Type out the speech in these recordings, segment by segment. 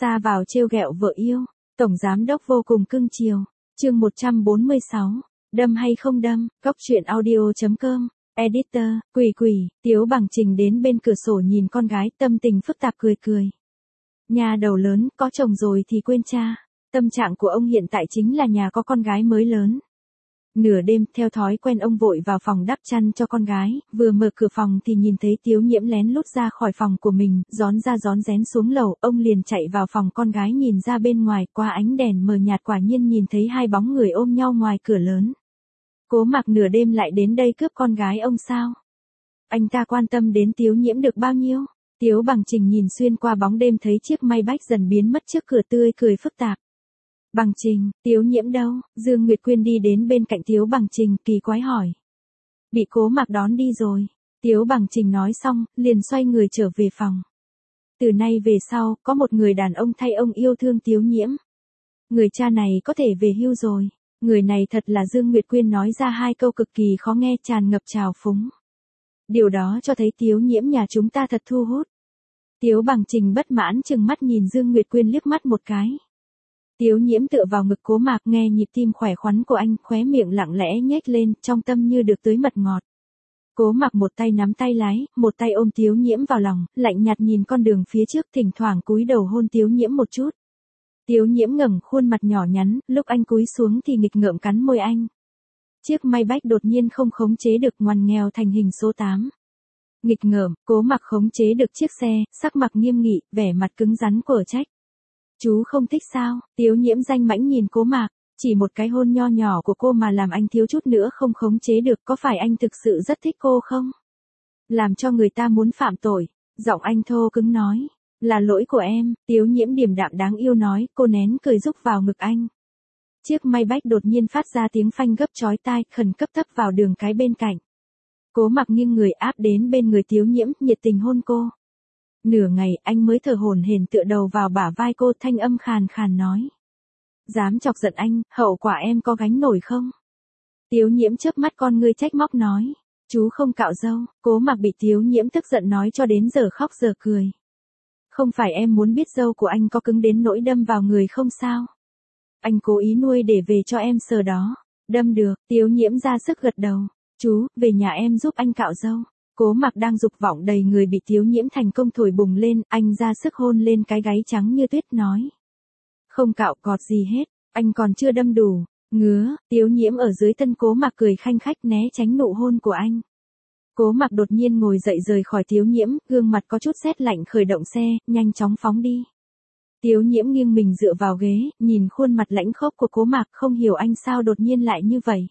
Ra vào trêu ghẹo vợ yêu, tổng giám đốc vô cùng cưng chiều. Chương 146, đâm hay không đâm, góc truyện audio.com. Editor, quỷ, Tiếu Bằng Trình đến bên cửa sổ nhìn con gái, tâm tình phức tạp cười. Nhà đầu lớn, có chồng rồi thì quên cha. Tâm trạng của ông hiện tại chính là nhà có con gái mới lớn. Nửa đêm, theo thói quen ông vội vào phòng đắp chăn cho con gái, vừa mở cửa phòng thì nhìn thấy Tiếu Nhiễm lén lút ra khỏi phòng của mình, rón rén xuống lầu, ông liền chạy vào phòng con gái nhìn ra bên ngoài, qua ánh đèn mờ nhạt quả nhiên nhìn thấy hai bóng người ôm nhau ngoài cửa lớn. Cố Mặc nửa đêm lại đến đây cướp con gái ông sao? Anh ta quan tâm đến Tiếu Nhiễm được bao nhiêu? Tiếu Bằng Trình nhìn xuyên qua bóng đêm thấy chiếc Maybach dần biến mất trước cửa, tươi cười phức tạp. Bằng Trình, Tiếu Nhiễm đâu? Dương Nguyệt Quyên đi đến bên cạnh Tiếu Bằng Trình, kỳ quái hỏi. Bị Cố Mặc đón đi rồi. Tiếu Bằng Trình nói xong, liền xoay người trở về phòng. Từ nay về sau, có một người đàn ông thay ông yêu thương Tiếu Nhiễm. Người cha này có thể về hưu rồi. Người này thật là Dương Nguyệt Quyên nói ra hai câu cực kỳ khó nghe, tràn ngập trào phúng. Điều đó cho thấy Tiếu Nhiễm nhà chúng ta thật thu hút. Tiếu Bằng Trình bất mãn trừng mắt nhìn Dương Nguyệt Quyên liếc mắt một cái. Tiếu Nhiễm tựa vào ngực Cố Mặc, nghe nhịp tim khỏe khoắn của anh, khóe miệng lặng lẽ nhếch lên, trong tâm như được tưới mật ngọt. Cố Mặc một tay nắm tay lái, một tay ôm Tiếu Nhiễm vào lòng, lạnh nhạt nhìn con đường phía trước, thỉnh thoảng cúi đầu hôn Tiếu Nhiễm một chút. Tiếu Nhiễm ngẩng khuôn mặt nhỏ nhắn, lúc anh cúi xuống thì nghịch ngợm cắn môi anh. Chiếc Maybach đột nhiên không khống chế được, ngoằn nghèo thành hình số 8. Nghịch ngợm, Cố Mặc khống chế được chiếc xe, sắc mặt nghiêm nghị, vẻ mặt cứng rắn của trách. Chú không thích sao? Tiếu Nhiễm danh mãnh nhìn Cố Mặc, chỉ một cái hôn nho nhỏ của cô mà làm anh thiếu chút nữa không khống chế được, có phải anh thực sự rất thích cô không? Làm cho người ta muốn phạm tội. Giọng anh thô cứng nói. Là lỗi của em, Tiếu Nhiễm điềm đạm đáng yêu nói, cô nén cười rúc vào ngực anh. Chiếc Maybach đột nhiên phát ra tiếng phanh gấp chói tai, khẩn cấp thấp vào đường cái bên cạnh. Cố Mặc nghiêng người áp đến bên người Tiếu Nhiễm, nhiệt tình hôn cô. Nửa ngày, anh mới thở hổn hển tựa đầu vào bả vai cô, thanh âm khàn khàn nói. Dám chọc giận anh, hậu quả em có gánh nổi không? Tiếu Nhiễm chớp mắt con ngươi trách móc nói. Chú không cạo râu. Cố Mặc bị Tiếu Nhiễm tức giận nói cho đến giờ khóc giờ cười. Không phải em muốn biết râu của anh có cứng đến nỗi đâm vào người không sao? Anh cố ý nuôi để về cho em sờ đó. Đâm được, Tiếu Nhiễm ra sức gật đầu. Chú, về nhà em giúp anh cạo râu. Cố Mặc đang dục vọng đầy người bị Tiếu Nhiễm thành công thổi bùng lên, anh ra sức hôn lên cái gáy trắng như tuyết nói. Không cạo cọt gì hết, anh còn chưa đâm đủ. Ngứa, Tiếu Nhiễm ở dưới thân Cố Mặc cười khanh khách né tránh nụ hôn của anh. Cố Mặc đột nhiên ngồi dậy rời khỏi Tiếu Nhiễm, gương mặt có chút sét lạnh, khởi động xe, nhanh chóng phóng đi. Tiếu Nhiễm nghiêng mình dựa vào ghế, nhìn khuôn mặt lãnh khốc của Cố Mặc, không hiểu anh sao đột nhiên lại như vậy.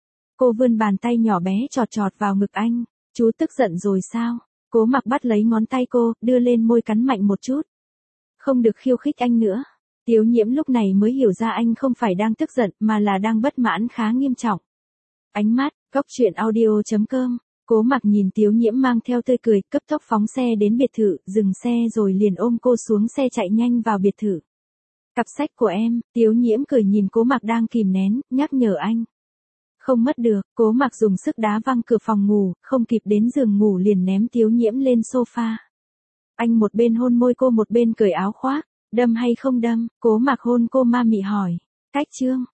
Cô vươn bàn tay nhỏ bé chọt vào ngực anh. Chú tức giận rồi sao? Cố Mặc bắt lấy ngón tay cô, đưa lên môi cắn mạnh một chút. Không được khiêu khích anh nữa. Tiếu Nhiễm lúc này mới hiểu ra anh không phải đang tức giận mà là đang bất mãn khá nghiêm trọng. Ánh mắt, góc truyện audio.com. Cố Mặc nhìn Tiếu Nhiễm mang theo tươi cười, cấp tốc phóng xe đến biệt thự, dừng xe rồi liền ôm cô xuống xe chạy nhanh vào biệt thự. Cặp sách của em, Tiếu Nhiễm cười nhìn Cố Mặc đang kìm nén, nhắc nhở anh. Không mất được, Cố Mặc dùng sức đá văng cửa phòng ngủ, không kịp đến giường ngủ liền ném Tiếu Nhiễm lên sofa. Anh một bên hôn môi cô một bên cởi áo khoác. Đâm hay không đâm? Cố Mặc hôn cô ma mị hỏi. Cách chương.